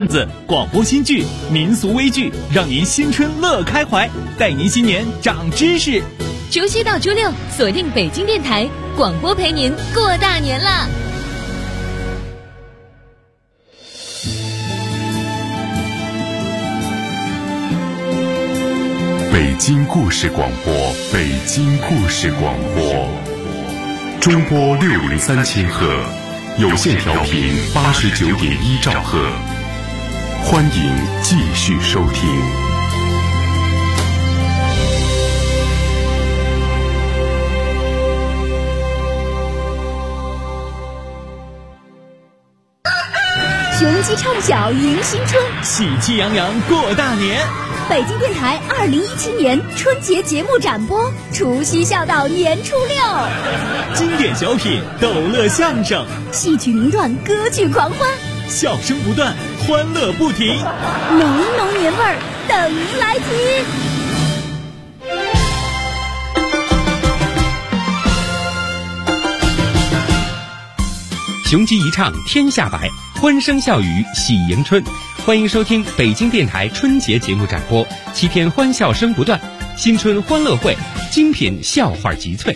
子、广播新剧、民俗微剧，让您新春乐开怀，带您新年长知识。 周7到周6，锁定北京电台广播，陪您过大年啦！ 北京故事广播，北京故事广播，中波603千赫，有线调频89.1兆赫，欢迎继续收听。 雄鸡唱晓迎新春， 喜气洋洋过大年。 北京电台2017年春节节目展播，除夕笑到年初6， 经典小品、逗乐相声、 戏曲名段、歌剧狂欢， 笑声不断，欢乐不停， 浓浓年味儿等您来听。 雄鸡一唱天下白，欢声笑语喜迎春。欢迎收听北京电台春节节目展播，7天欢笑声不断，新春欢乐会，精品笑话集萃。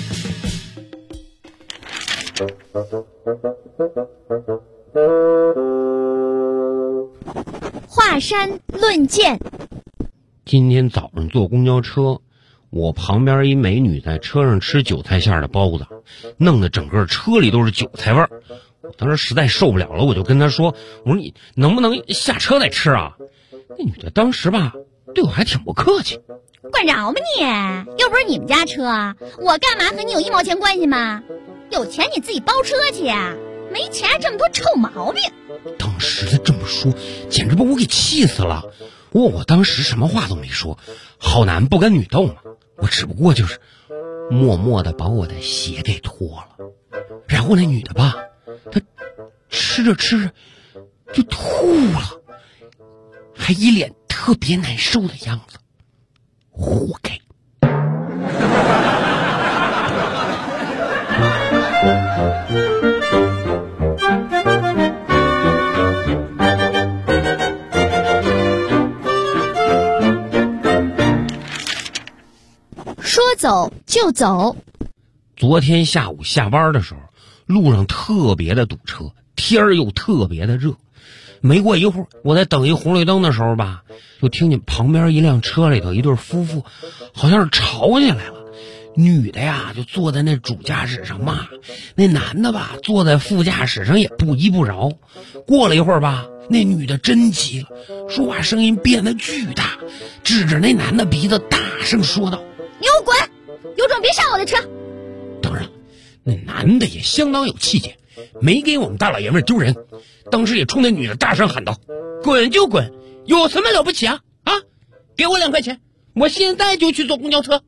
华山论剑。 今天早上坐公交车，我旁边一美女在车上吃韭菜馅的包子，弄得整个车里都是韭菜味儿。我当时实在受不了了，我就跟她说：“我说你能不能下车再吃啊？”那女的当时吧，对我还挺不客气。 管着吗你？又不是你们家车，我干嘛和你有1毛钱关系吗？有钱你自己包车去呀，没钱这么多臭毛病。 当时她这么说，简直把我给气死了。我当时什么话都没说，好男不跟女斗嘛，我只不过就是默默地把我的鞋给脱了。然后那女的吧，她吃着吃着就吐了，还一脸特别难受的样子，活该。 说走就走。 昨天下午下班的时候，路上特别的堵车，天儿又特别的热。没过一会儿，我在等一红绿灯的时候吧，就听见旁边一辆车里头一对夫妇好像是吵起来了。女的呀就坐在那主驾驶上骂，那男的吧坐在副驾驶上也不依不饶。过了一会儿吧，那女的真急了，说话声音变得巨大，指着那男的鼻子大声说道：“ 你给我滚，有种别上我的车。” 当然那男的也相当有气节，没给我们大老爷们丢人，当时也冲那女的大声喊道：“滚就滚，有什么了不起啊？啊，给我2块钱，我现在就去坐公交车。”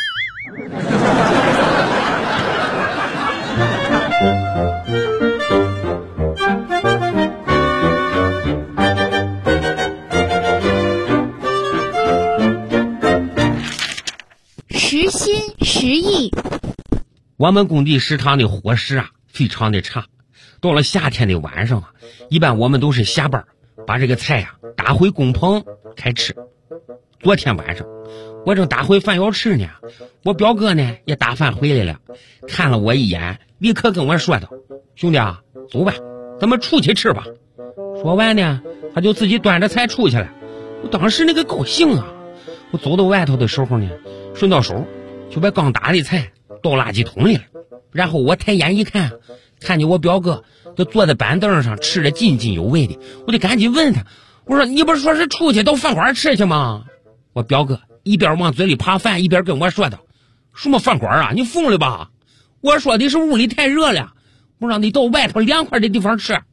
时薪10亿。 我们工地食堂的伙食啊非常的差，到了夏天的晚上啊，一般我们都是下班把这个菜啊打回工棚开吃。昨天晚上我正打回饭要吃呢，我表哥呢也打饭回来了，看了我一眼，立刻跟我说道：“兄弟啊，走吧，咱们出去吃吧。”说完呢，他就自己端着菜出去了。我当时那个高兴啊！我走到外头的时候呢，顺到手就把刚打的菜倒垃圾桶里了。然后我抬眼一看，看见我表哥就坐在板凳上吃得津津有味的，我就赶紧问他，我说：“你不是说是出去到饭馆吃去吗？”我表哥一边往嘴里扒饭，一边跟我说道：“什么饭馆啊，你疯了吧？我说的是屋里太热了，我让你到外头凉快的地方吃。”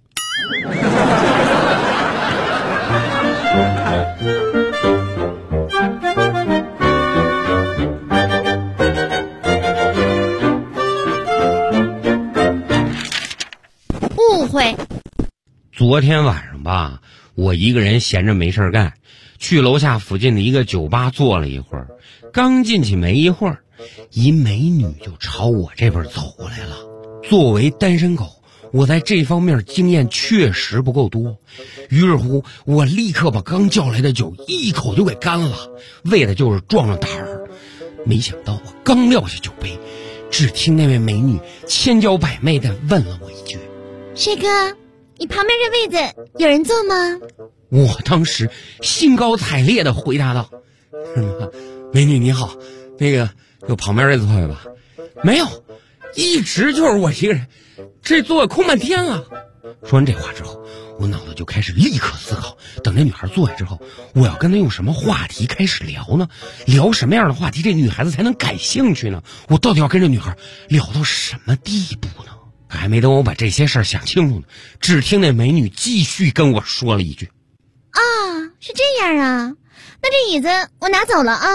误会。 昨天晚上吧，我一个人闲着没事干，去楼下附近的一个酒吧坐了一会儿。刚进去没一会儿，一美女就朝我这边走过来了。作为单身狗， 我在这方面经验确实不够多，于是乎我立刻把刚叫来的酒一口就给干了，为的就是壮壮胆儿。没想到我刚撂下酒杯，只听那位美女千娇百媚地问了我一句： 帅哥，你旁边这位子有人坐吗？ 我当时兴高采烈地回答道：美女你好，那个有旁边这座位吧？没有，一直就是我一个人，这座位空半天了。说完这话之后，我脑子就开始立刻思考，等这女孩坐下之后，我要跟她用什么话题开始聊呢？聊什么样的话题这女孩子才能感兴趣呢？我到底要跟这女孩聊到什么地步呢？还没等我把这些事儿想清楚呢，只听那美女继续跟我说了一句： 啊，是这样啊，那这椅子我拿走了啊。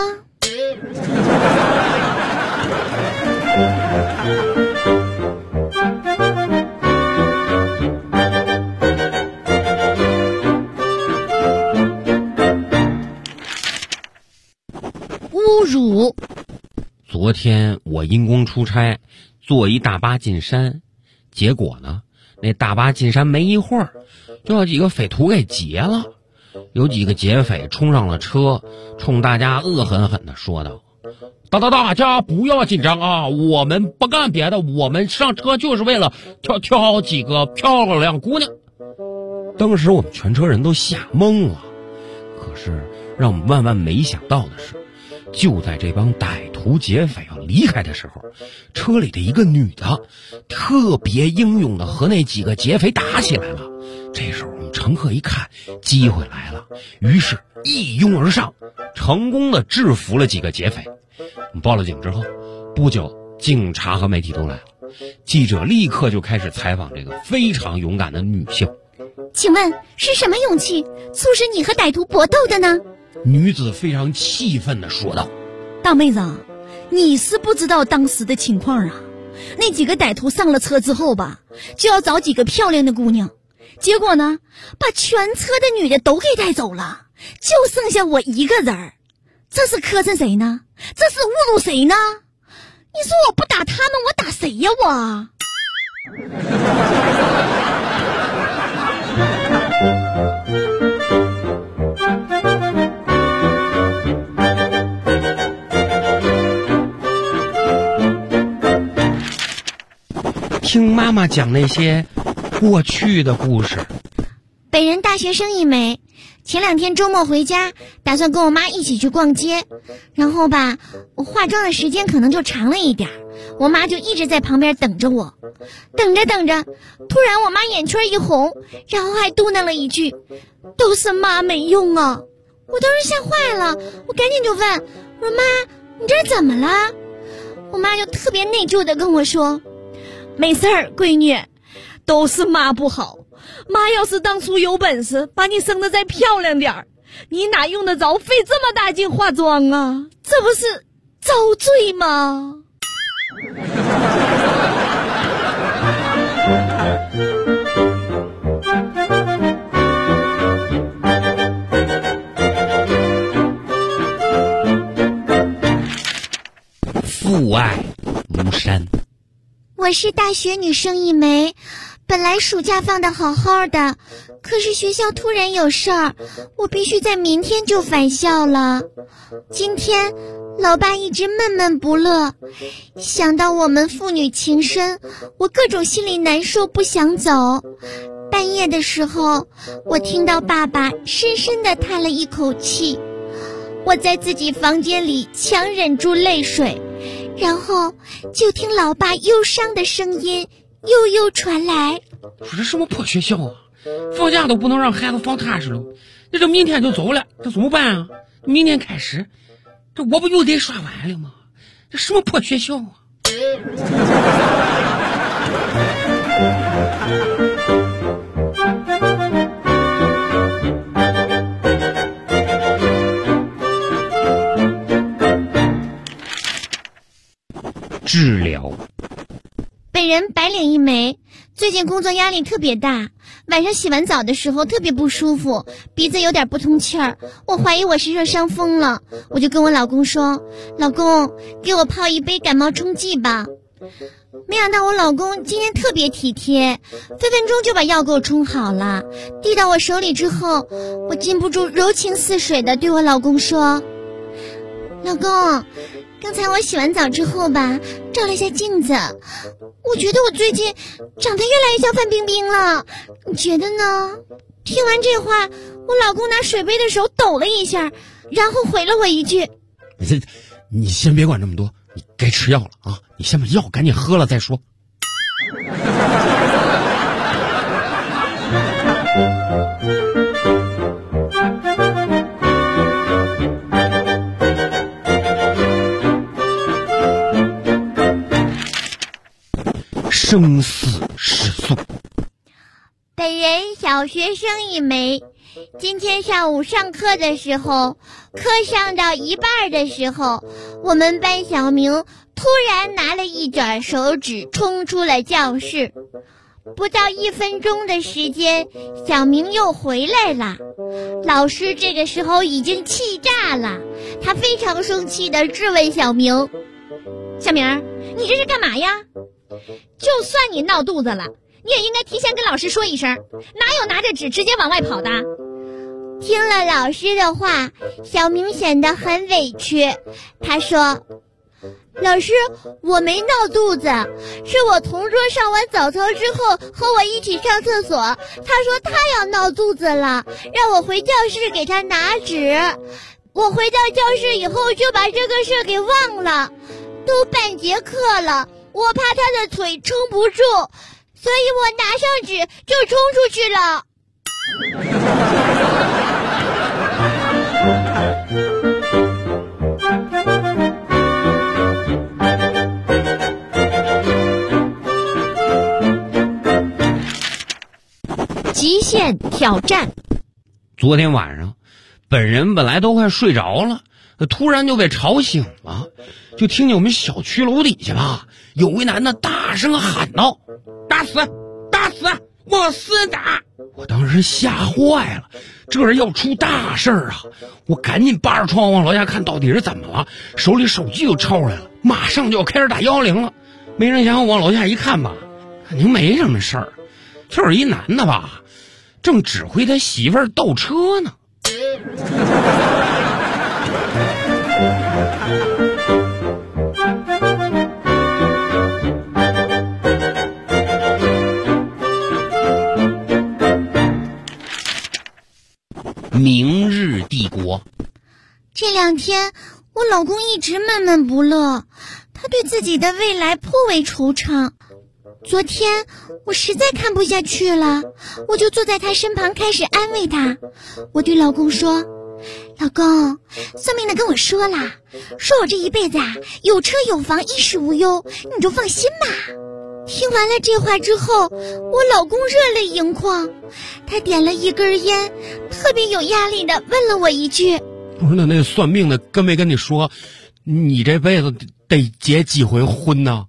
侮辱！ 昨天我因公出差，坐一大巴进山，结果呢，那大巴进山没一会儿，就把几个匪徒给劫了。有几个劫匪冲上了车，冲大家恶狠狠地说道：大家不要紧张啊，我们不干别的，我们上车就是为了挑几个漂亮姑娘。当时我们全车人都吓懵了，可是让我们万万没想到的是，就在这帮歹徒劫匪要离开的时候，车里的一个女的特别英勇的和那几个劫匪打起来了。这时候我们乘客一看机会来了，于是一拥而上，成功的制服了几个劫匪。我们报了警之后，不久警察和媒体都来了，记者立刻就开始采访这个非常勇敢的女性。 请问是什么勇气促使你和歹徒搏斗的呢？ 女子非常气愤地说道： 大妹子，你是不知道当时的情况啊。那几个歹徒上了车之后吧，就要找几个漂亮的姑娘，结果呢，把全车的女的都给带走了，就剩下我一个人儿。这是磕碜谁呢？这是侮辱谁呢？你说我不打他们，我打谁呀我？ 听妈妈讲那些过去的故事。 本人大学生一枚，前2天周末回家，打算跟我妈一起去逛街，然后吧，我化妆的时间可能就长了一点，我妈就一直在旁边等着我。等着，突然我妈眼圈一红，然后还嘟囔了一句：都是妈没用啊。我当时吓坏了，我赶紧就问，我说妈，你这怎么了？我妈就特别内疚的跟我说： 没事儿，闺女，都是妈不好。妈要是当初有本事把你生得再漂亮点儿，你哪用得着费这么大劲化妆啊？这不是遭罪吗？ 父爱如山。 我是大学女生一枚，本来暑假放得好好的，可是学校突然有事儿，我必须在明天就返校了。今天老爸一直闷闷不乐，想到我们父女情深，我各种心里难受，不想走。半夜的时候，我听到爸爸深深地叹了一口气，我在自己房间里强忍住泪水，然后就听老爸忧伤的声音悠悠传来： 说这什么破学校啊，放假都不能让孩子放踏实了，那这明天就走了，这怎么办啊？明天开始，这我不又得刷碗了吗？这什么破学校啊！治疗。 本人白领一枚，最近工作压力特别大，晚上洗完澡的时候特别不舒服，鼻子有点不通气儿，我怀疑我是热伤风了，我就跟我老公说：老公，给我泡一杯感冒冲剂吧。 没想到我老公今天特别体贴，分分钟就把药给我冲好了，递到我手里之后，我禁不住柔情似水的对我老公说：老公，刚才我洗完澡之后吧，照了一下镜子，我觉得我最近长得越来越像范冰冰了，你觉得呢？听完这话，我老公拿水杯的手抖了一下，然后回了我一句： 你先别管这么多，你该吃药了啊！你先把药赶紧喝了再说。生死时速。 本人小学生一枚，今天上午上课的时候，课上到一半的时候，我们班小明突然拿了一卷手纸冲出了教室。不到1分钟的时间，小明又回来了。老师这个时候已经气炸了，他非常生气地质问小明： 小明，你这是干嘛呀？就算你闹肚子了，你也应该提前跟老师说一声，哪有拿着纸直接往外跑的？ 听了老师的话，小明显得很委屈。他说：老师，我没闹肚子，是我同桌上完早操之后和我一起上厕所，他说他要闹肚子了，让我回教室给他拿纸。我回到教室以后就把这个事给忘了，都半节课了，我怕他的腿撑不住，所以我拿上纸就冲出去了。 极限挑战。 昨天晚上，本人本来都快睡着了，突然就被吵醒了，就听见我们小区楼底下吧，有位男的大声喊道：打死打死往死打！我当时吓坏了，这人要出大事儿啊！我赶紧扒着窗户往楼下看到底是怎么了，手里手机就抄出来了，马上就要开始打110了。没成想我往楼下一看吧，肯定没什么事儿，就是一男的吧，正指挥他媳妇儿倒车呢。明日帝国。 这2天我老公一直闷闷不乐，他对自己的未来颇为惆怅。昨天我实在看不下去了，我就坐在他身旁开始安慰他。我对老公说：老公，算命的跟我说啦，说我这一辈子啊有车有房，衣食无忧，你就放心吧。听完了这话之后，我老公热泪盈眶，他点了一根烟，特别有压力的问了我一句： 不是那算命的跟没跟你说你这辈子得结几回婚呢？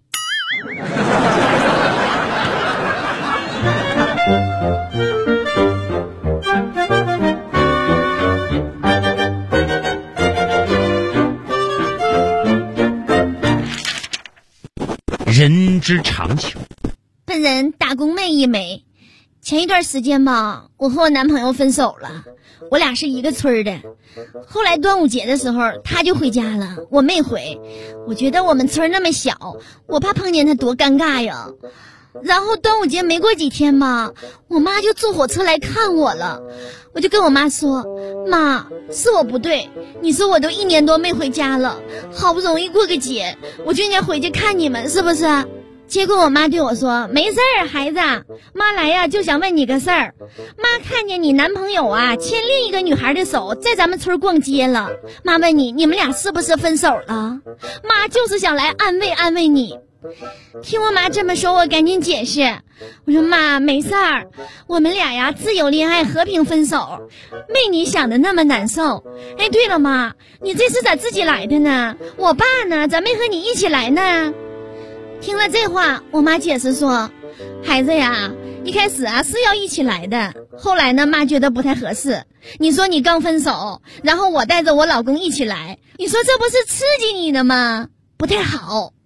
人之常情。 本人打工妹一枚。前一段时间吧，我和我男朋友分手了，我俩是一个村的。后来端午节的时候他就回家了，我没回。我觉得我们村那么小，我怕碰见他多尴尬呀。然后端午节没过几天吧，我妈就坐火车来看我了。我就跟我妈说：妈，是我不对，你说我都1年多没回家了，好不容易过个节，我就应该回去看你们，是不是？结果我妈对我说：没事儿，孩子，妈来呀就想问你个事儿。妈看见你男朋友啊牵另一个女孩的手在咱们村逛街了，妈问你们俩是不是分手了？妈就是想来安慰安慰你。听我妈这么说，我赶紧解释，我说妈，没事儿，我们俩呀自由恋爱，和平分手，没你想的那么难受。哎，对了妈，你这次咋自己来的呢？我爸呢？咋没和你一起来呢？听了这话，我妈解释说：孩子呀，一开始啊是要一起来的，后来呢妈觉得不太合适。你说你刚分手，然后我带着我老公一起来，你说这不是刺激你的吗？不太好。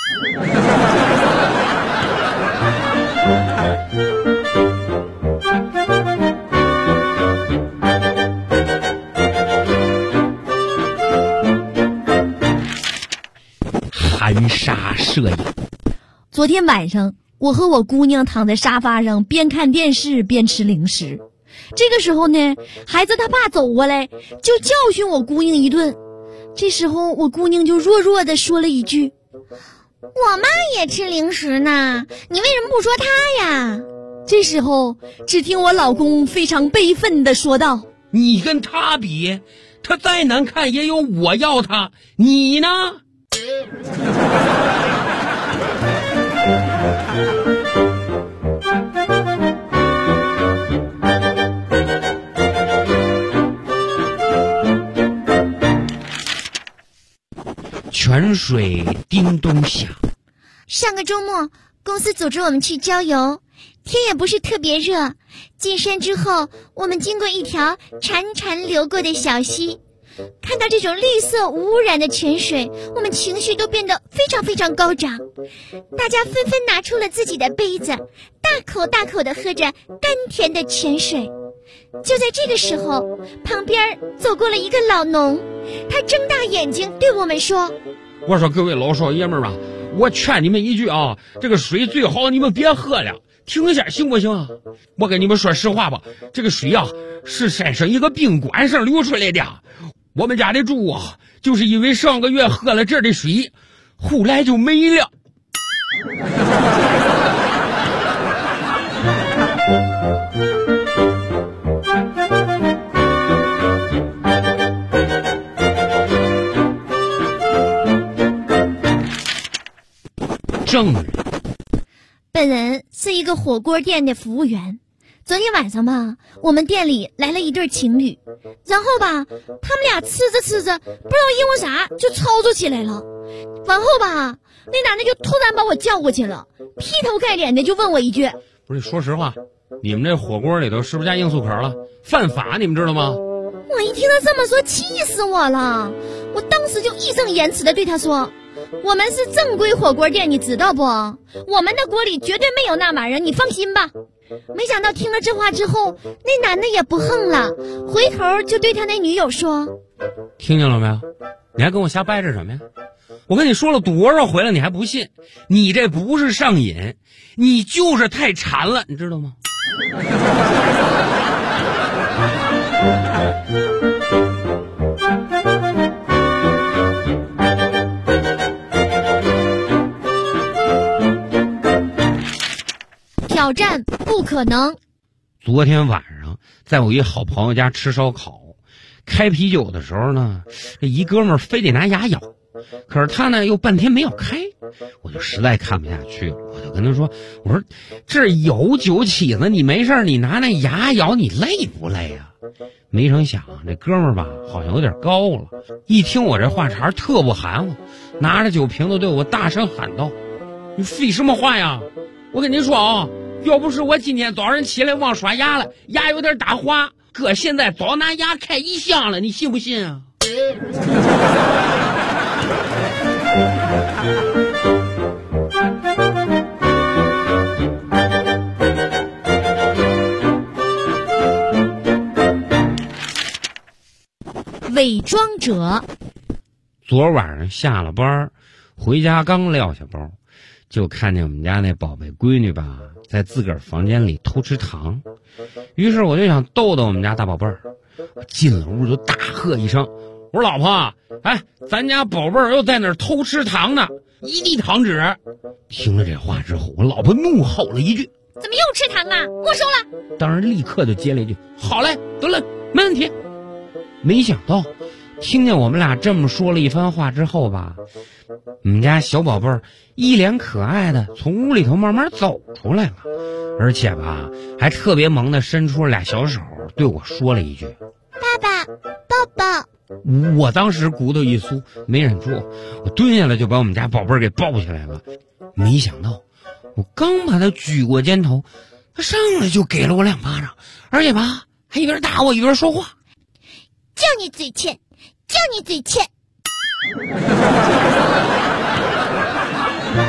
含沙射影。 昨天晚上，我和我姑娘躺在沙发上，边看电视边吃零食。这个时候呢，孩子他爸走过来，就教训我姑娘一顿。这时候，我姑娘就弱弱地说了一句：“ 我妈也吃零食呢，你为什么不说她呀？” 这时候，只听我老公非常悲愤地说道：“ 你跟他比，他再难看也有我要他，你呢？”泉水叮咚响。 上个周末，公司组织我们去郊游，天也不是特别热。进山之后，我们经过一条潺潺流过的小溪，看到这种绿色无污染的泉水，我们情绪都变得非常非常高涨。大家纷纷拿出了自己的杯子，大口大口地喝着甘甜的泉水。就在这个时候，旁边走过了一个老农，他睁大眼睛对我们说：“ 我说各位老少爷们儿啊，我劝你们一句啊，这个水最好你们别喝了，停一下行不行啊？我跟你们说实话吧，这个水啊是山上一个宾馆上流出来的。我们家的猪啊，就是因为上个月喝了这儿的水，后来就没了。”证人， 本人是一个火锅店的服务员。昨天晚上吧，我们店里来了一对情侣，然后吧，他们俩吃着吃着，不知道因为啥就吵吵起来了。完后吧，那男的就突然把我叫过去了，劈头盖脸的就问我一句：“ 不是，说实话，你们这火锅里头是不是加罂粟壳了？犯法，你们知道吗？” 我一听他这么说，气死我了！我当时就义正言辞的对他说：“我们是正规火锅店，你知道不？我们的锅里绝对没有那玩意儿，你放心吧。”没想到听了这话之后，那男的也不横了，回头就对他那女友说：“ 听见了没有？你还跟我瞎掰扯什么呀？我跟你说了多少回了，你还不信？你这不是上瘾，你就是太馋了，你知道吗？” 挑战不可能。 昨天晚上在我一好朋友家吃烧烤，开啤酒的时候呢，这一哥们儿非得拿牙咬，可是他呢又半天没有开，我就实在看不下去了，我就跟他说：“我说这有酒起子，你没事你拿那牙咬，你累不累啊？”没成想这哥们儿吧好像有点高了，一听我这话茬特不含糊，拿着酒瓶子对我大声喊道：“你废什么话呀？我跟你说啊，要不是我今天早上起来忘刷牙了，牙有点打滑，哥现在早拿牙开一箱了，你信不信啊？” 伪装者。 昨晚上下了班回家，刚撂下包，就看见我们家那宝贝闺女吧，在自个儿房间里偷吃糖。于是我就想逗逗我们家大宝贝儿，我进了屋就大喝一声：“我说老婆，哎，咱家宝贝儿又在那儿偷吃糖呢，一地糖纸！”听了这话之后，我老婆怒吼了一句：“ 怎么又吃糖啊？没收了！” 当然立刻就接了一句：“好嘞，得了，没问题。”没想到听见我们俩这么说了一番话之后吧，我们家小宝贝儿一脸可爱的从屋里头慢慢走出来了，而且吧还特别萌的伸出了俩小手对我说了一句：“ 爸爸，抱抱。” 我当时骨头一酥，没忍住，我蹲下来就把我们家宝贝儿给抱起来了。没想到我刚把他举过肩头，他上来就给了我2巴掌，而且吧还一边打我一边说话：“ 叫你嘴欠，叫你嘴欠。”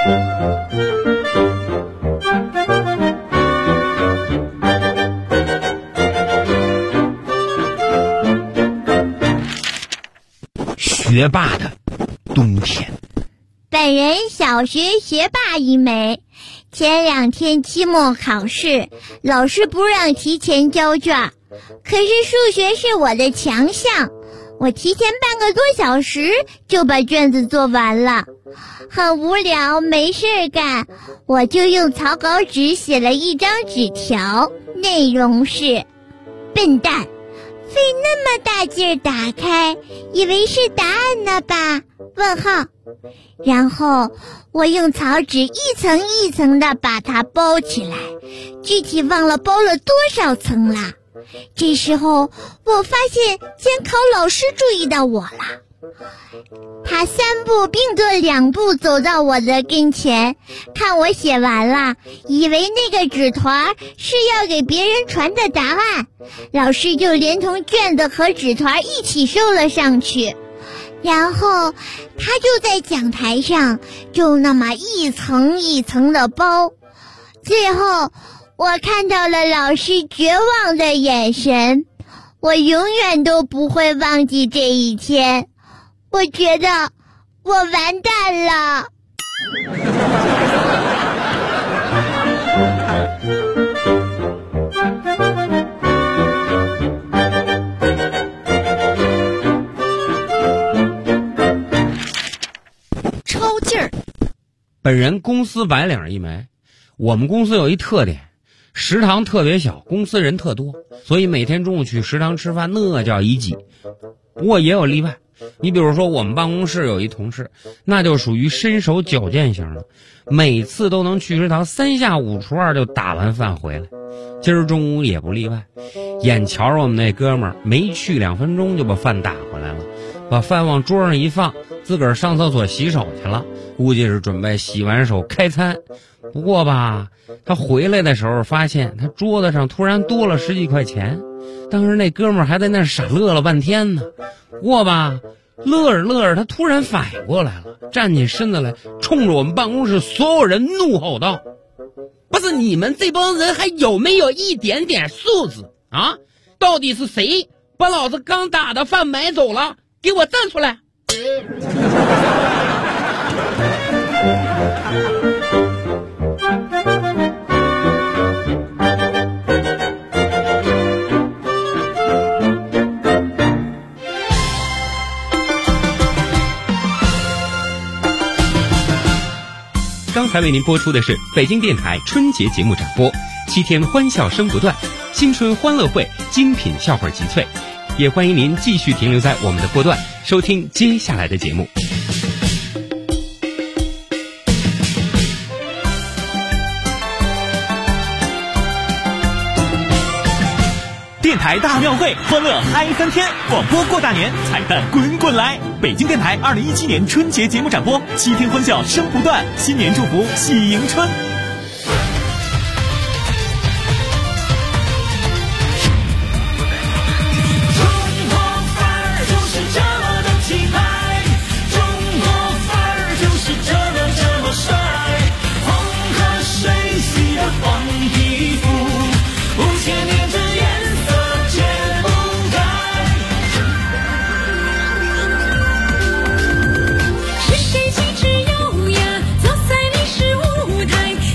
学霸的冬天。 本人小学学霸一枚，前2天期末考试，老师不让提前交卷，可是数学是我的强项，我提前半个多小时就把卷子做完了。很无聊，没事干，我就用草稿纸写了一张纸条，内容是：笨蛋，费那么大劲儿打开，以为是答案呢吧？问号。然后我用草纸一层一层的把它包起来，具体忘了包了多少层啦。这时候我发现监考老师注意到我了，他3步并作2步走到我的跟前，看我写完了，以为那个纸团是要给别人传的答案，老师就连同卷子和纸团一起收了上去。然后他就在讲台上就那么一层一层的包，最后我看到了老师绝望的眼神，我永远都不会忘记这一天，我觉得我完蛋了。 超劲儿。 本人公司白领一枚，我们公司有一特点，食堂特别小，公司人特多，所以每天中午去食堂吃饭那叫一挤。不过也有例外，你比如说我们办公室有一同事，那就属于身手矫健型的，每次都能去食堂3下5除2就打完饭回来。今儿中午也不例外，眼瞧着我们那哥们儿没去2分钟就把饭打回来了，把饭往桌上一放，自个儿上厕所洗手去了，估计是准备洗完手开餐。不过吧，他回来的时候发现他桌子上突然多了10几块钱，当时那哥们儿还在那傻乐了半天呢。不过吧，乐着乐着他突然反应过来了，站起身子来，冲着我们办公室所有人怒吼道：不是你们这帮人还有没有一点点素质啊？到底是谁把老子刚打的饭买走了？给我站出来！ 刚才为您播出的是北京电台春节节目展播，7天欢笑声不断，新春欢乐会，精品笑话集萃。也欢迎您继续停留在我们的波段，收听接下来的节目。 电台大庙会，欢乐嗨翻天！广播过大年，彩蛋滚滚来！北京电台2017年春节节目展播，7天欢笑声不断，新年祝福喜迎春。 是谁气质优雅，走在历史舞台？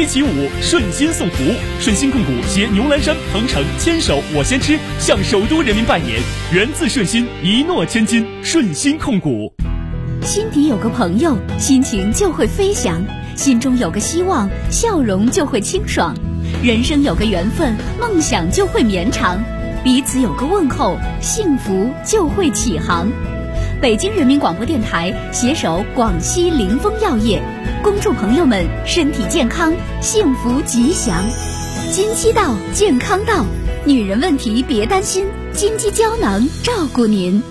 起舞，顺心送福。顺心控股携牛栏山、鹏城牵手我先吃，向首都人民拜年。源自顺心，一诺千金。顺心控股。 心底有个朋友，心情就会飞翔；心中有个希望，笑容就会清爽；人生有个缘分，梦想就会绵长；彼此有个问候，幸福就会起航。北京人民广播电台携手广西凌风药业，恭祝朋友们身体健康，幸福吉祥。金鸡到，健康到，女人问题别担心，金鸡胶囊照顾您。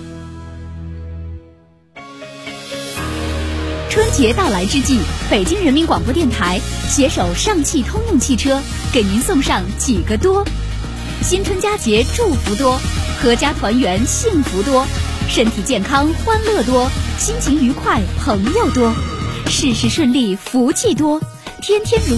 春节到来之际，北京人民广播电台携手上汽通用汽车，给您送上几个多：新春佳节祝福多，阖家团圆幸福多，身体健康欢乐多，心情愉快朋友多，事事顺利福气多，天天如